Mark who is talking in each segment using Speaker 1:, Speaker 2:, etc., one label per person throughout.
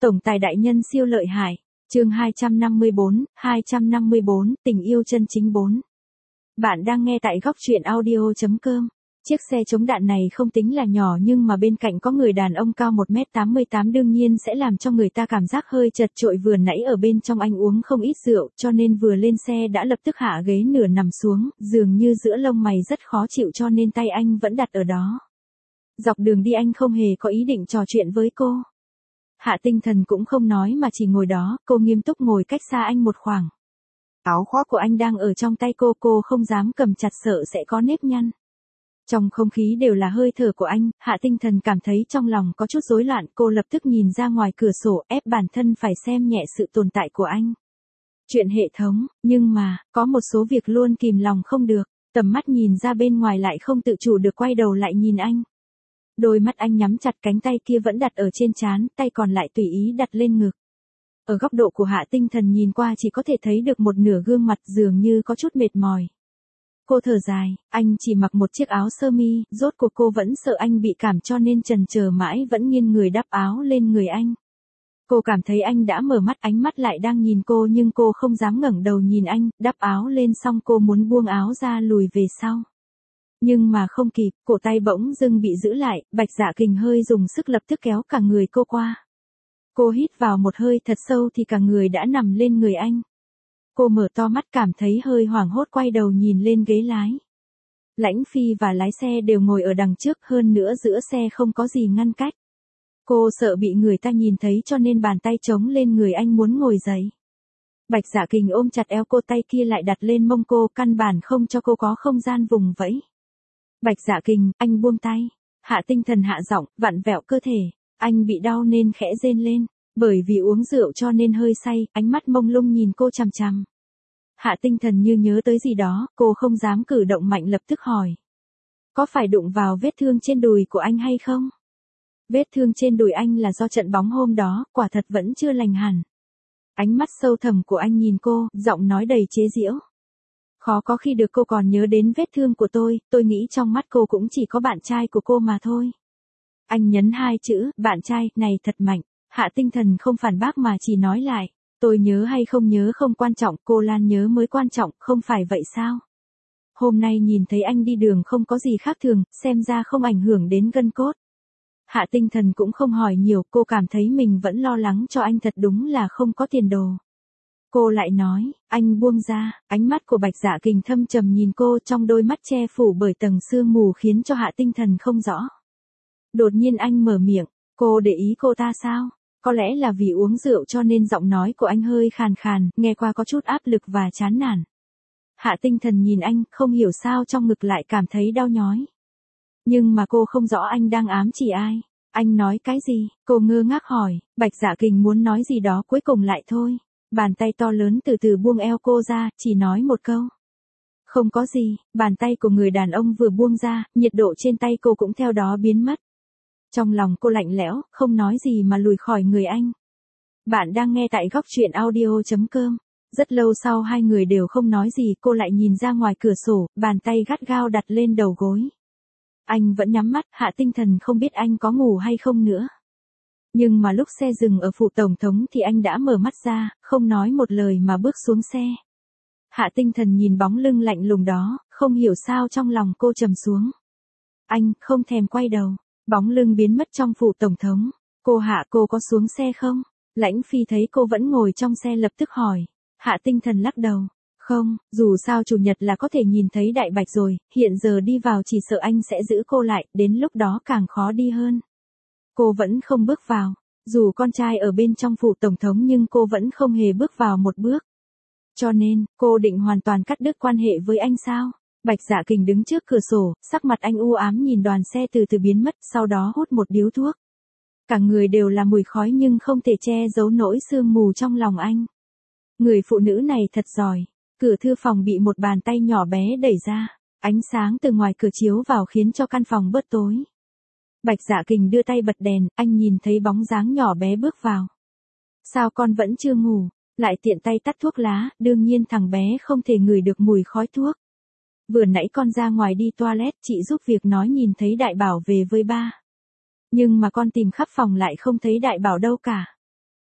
Speaker 1: Tổng tài đại nhân siêu lợi hại. Chương 254, tình yêu chân chính 4. Bạn đang nghe tại góc truyện audio.com. Chiếc xe chống đạn này không tính là nhỏ nhưng mà bên cạnh có người đàn ông cao 1m88 đương nhiên sẽ làm cho người ta cảm giác hơi chật chội. Vừa nãy ở bên trong anh uống không ít rượu cho nên vừa lên xe đã lập tức hạ ghế nửa nằm xuống, dường như giữa lông mày rất khó chịu cho nên tay anh vẫn đặt ở đó. Dọc đường đi anh không hề có ý định trò chuyện với cô. Hạ Tinh Thần cũng không nói mà chỉ ngồi đó, cô nghiêm túc ngồi cách xa anh một khoảng. Áo khoác của anh đang ở trong tay cô không dám cầm chặt sợ sẽ có nếp nhăn. Trong không khí đều là hơi thở của anh, Hạ Tinh Thần cảm thấy trong lòng có chút rối loạn, cô lập tức nhìn ra ngoài cửa sổ ép bản thân phải xem nhẹ sự tồn tại của anh. Chuyện hệ thống, nhưng mà, có một số việc luôn kìm lòng không được, tầm mắt nhìn ra bên ngoài lại không tự chủ được quay đầu lại nhìn anh. Đôi mắt anh nhắm chặt, cánh tay kia vẫn đặt ở trên trán, tay còn lại tùy ý đặt lên ngực. Ở góc độ của Hạ Tinh Thần nhìn qua chỉ có thể thấy được một nửa gương mặt dường như có chút mệt mỏi. Cô thở dài, anh chỉ mặc một chiếc áo sơ mi, rốt cuộc cô vẫn sợ anh bị cảm cho nên chần chờ mãi vẫn nghiêng người đắp áo lên người anh. Cô cảm thấy anh đã mở mắt, ánh mắt lại đang nhìn cô nhưng cô không dám ngẩng đầu nhìn anh, đắp áo lên xong cô muốn buông áo ra lùi về sau. Nhưng mà không kịp, cổ tay bỗng dưng bị giữ lại, Bạch Dạ Kình hơi dùng sức lập tức kéo cả người cô qua. Cô hít vào một hơi thật sâu thì cả người đã nằm lên người anh. Cô mở to mắt cảm thấy hơi hoảng hốt quay đầu nhìn lên ghế lái. Lãnh Phi và lái xe đều ngồi ở đằng trước, hơn nữa giữa xe không có gì ngăn cách. Cô sợ bị người ta nhìn thấy cho nên bàn tay chống lên người anh muốn ngồi dậy. Bạch Dạ Kình ôm chặt eo cô, tay kia lại đặt lên mông cô, căn bản không cho cô có không gian vùng vẫy. Bạch Dạ Kình, anh buông tay. Hạ Tinh Thần hạ giọng, vặn vẹo cơ thể. Anh bị đau nên khẽ rên lên. Bởi vì uống rượu cho nên hơi say, ánh mắt mông lung nhìn cô chằm chằm. Hạ Tinh Thần như nhớ tới gì đó, cô không dám cử động mạnh lập tức hỏi. Có phải đụng vào vết thương trên đùi của anh hay không? Vết thương trên đùi anh là do trận bóng hôm đó, quả thật vẫn chưa lành hẳn. Ánh mắt sâu thẳm của anh nhìn cô, giọng nói đầy chế giễu. Khó có khi được cô còn nhớ đến vết thương của tôi nghĩ trong mắt cô cũng chỉ có bạn trai của cô mà thôi. Anh nhấn hai chữ, bạn trai, này thật mạnh. Hạ Tinh Thần không phản bác mà chỉ nói lại, tôi nhớ hay không nhớ không quan trọng, cô Lan nhớ mới quan trọng, không phải vậy sao? Hôm nay nhìn thấy anh đi đường không có gì khác thường, xem ra không ảnh hưởng đến gân cốt. Hạ Tinh Thần cũng không hỏi nhiều, cô cảm thấy mình vẫn lo lắng cho anh, thật đúng là không có tiền đồ. Cô lại nói, anh buông ra, ánh mắt của Bạch Dạ Kình thâm trầm nhìn cô, trong đôi mắt che phủ bởi tầng sương mù khiến cho Hạ Tinh Thần không rõ. Đột nhiên anh mở miệng, cô để ý cô ta sao? Có lẽ là vì uống rượu cho nên giọng nói của anh hơi khàn khàn, nghe qua có chút áp lực và chán nản. Hạ Tinh Thần nhìn anh, không hiểu sao trong ngực lại cảm thấy đau nhói. Nhưng mà cô không rõ anh đang ám chỉ ai. Anh nói cái gì? Cô ngơ ngác hỏi, Bạch Dạ Kình muốn nói gì đó cuối cùng lại thôi. Bàn tay to lớn từ từ buông eo cô ra, chỉ nói một câu. Không có gì, bàn tay của người đàn ông vừa buông ra, nhiệt độ trên tay cô cũng theo đó biến mất. Trong lòng cô lạnh lẽo, không nói gì mà lùi khỏi người anh. Bạn đang nghe tại góc truyện audio.com. Rất lâu sau hai người đều không nói gì, cô lại nhìn ra ngoài cửa sổ, bàn tay gắt gao đặt lên đầu gối. Anh vẫn nhắm mắt, Hạ Tinh Thần không biết anh có ngủ hay không nữa. Nhưng mà lúc xe dừng ở phủ tổng thống thì anh đã mở mắt ra, không nói một lời mà bước xuống xe. Hạ Tinh Thần nhìn bóng lưng lạnh lùng đó, không hiểu sao trong lòng cô trầm xuống. Anh không thèm quay đầu. Bóng lưng biến mất trong phủ tổng thống. Cô có xuống xe không? Lãnh Phi thấy cô vẫn ngồi trong xe lập tức hỏi. Hạ Tinh Thần lắc đầu. Không, dù sao chủ nhật là có thể nhìn thấy Đại Bạch rồi, hiện giờ đi vào chỉ sợ anh sẽ giữ cô lại, đến lúc đó càng khó đi hơn. Cô vẫn không bước vào. Dù con trai ở bên trong phủ tổng thống nhưng cô vẫn không hề bước vào một bước. Cho nên, cô định hoàn toàn cắt đứt quan hệ với anh sao? Bạch Dạ Kình đứng trước cửa sổ, sắc mặt anh u ám nhìn đoàn xe từ từ biến mất, sau đó hút một điếu thuốc. Cả người đều là mùi khói nhưng không thể che giấu nỗi sương mù trong lòng anh. Người phụ nữ này thật giỏi. Cửa thư phòng bị một bàn tay nhỏ bé đẩy ra. Ánh sáng từ ngoài cửa chiếu vào khiến cho căn phòng bớt tối. Bạch Dạ Kình đưa tay bật đèn, anh nhìn thấy bóng dáng nhỏ bé bước vào. Sao con vẫn chưa ngủ? Lại tiện tay tắt thuốc lá, đương nhiên thằng bé không thể ngửi được mùi khói thuốc. Vừa nãy con ra ngoài đi toilet, chị giúp việc nói nhìn thấy Đại Bảo về với ba. Nhưng mà con tìm khắp phòng lại không thấy Đại Bảo đâu cả.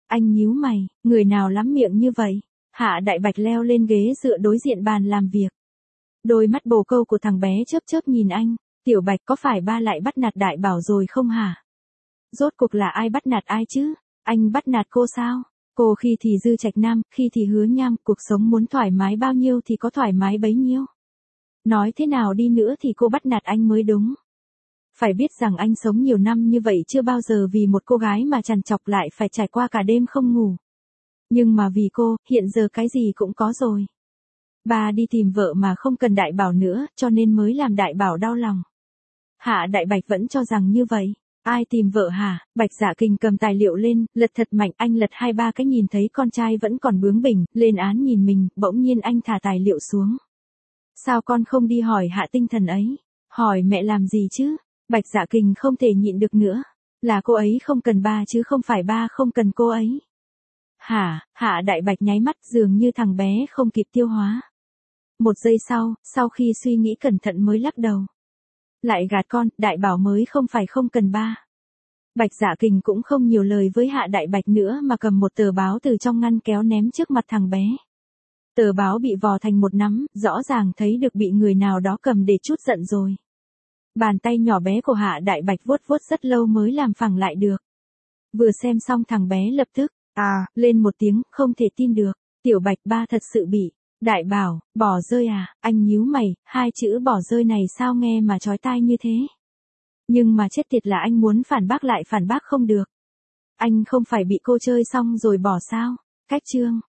Speaker 1: Anh nhíu mày, người nào lắm miệng như vậy? Hạ Đại Bạch leo lên ghế dựa đối diện bàn làm việc. Đôi mắt bồ câu của thằng bé chớp chớp nhìn anh. Tiểu Bạch, có phải ba lại bắt nạt Đại Bảo rồi không hả? Rốt cuộc là ai bắt nạt ai chứ? Anh bắt nạt cô sao? Cô khi thì Dư Trạch Nam, khi thì Hứa Nham, cuộc sống muốn thoải mái bao nhiêu thì có thoải mái bấy nhiêu. Nói thế nào đi nữa thì cô bắt nạt anh mới đúng. Phải biết rằng anh sống nhiều năm như vậy chưa bao giờ vì một cô gái mà trằn trọc lại phải trải qua cả đêm không ngủ. Nhưng mà vì cô, hiện giờ cái gì cũng có rồi. Ba đi tìm vợ mà không cần Đại Bảo nữa, cho nên mới làm Đại Bảo đau lòng. Hạ Đại Bạch vẫn cho rằng như vậy. Ai tìm vợ hả? Bạch Dạ Kình cầm tài liệu lên, lật thật mạnh, anh lật 2-3 cái nhìn thấy con trai vẫn còn bướng bỉnh, lên án nhìn mình, bỗng nhiên anh thả tài liệu xuống. Sao con không đi hỏi Hạ Tinh Thần ấy? Hỏi mẹ làm gì chứ? Bạch Dạ Kình không thể nhịn được nữa. Là cô ấy không cần ba chứ không phải ba không cần cô ấy. Hả? Hạ Đại Bạch nháy mắt dường như thằng bé không kịp tiêu hóa. Một giây sau khi suy nghĩ cẩn thận mới lắc đầu. Lại gạt con, Đại Bảo mới không phải không cần ba. Bạch Dạ Kình cũng không nhiều lời với Hạ Đại Bạch nữa mà cầm một tờ báo từ trong ngăn kéo ném trước mặt thằng bé. Tờ báo bị vò thành một nắm, rõ ràng thấy được bị người nào đó cầm để trút giận rồi. Bàn tay nhỏ bé của Hạ Đại Bạch vuốt vuốt rất lâu mới làm phẳng lại được. Vừa xem xong thằng bé lập tức, lên một tiếng, không thể tin được. Tiểu Bạch, ba thật sự bị. Đại Bảo, bỏ rơi à? Anh nhíu mày, hai chữ bỏ rơi này sao nghe mà chói tai như thế? Nhưng mà chết tiệt là anh muốn phản bác lại phản bác không được. Anh không phải bị cô chơi xong rồi bỏ sao? Cách chương.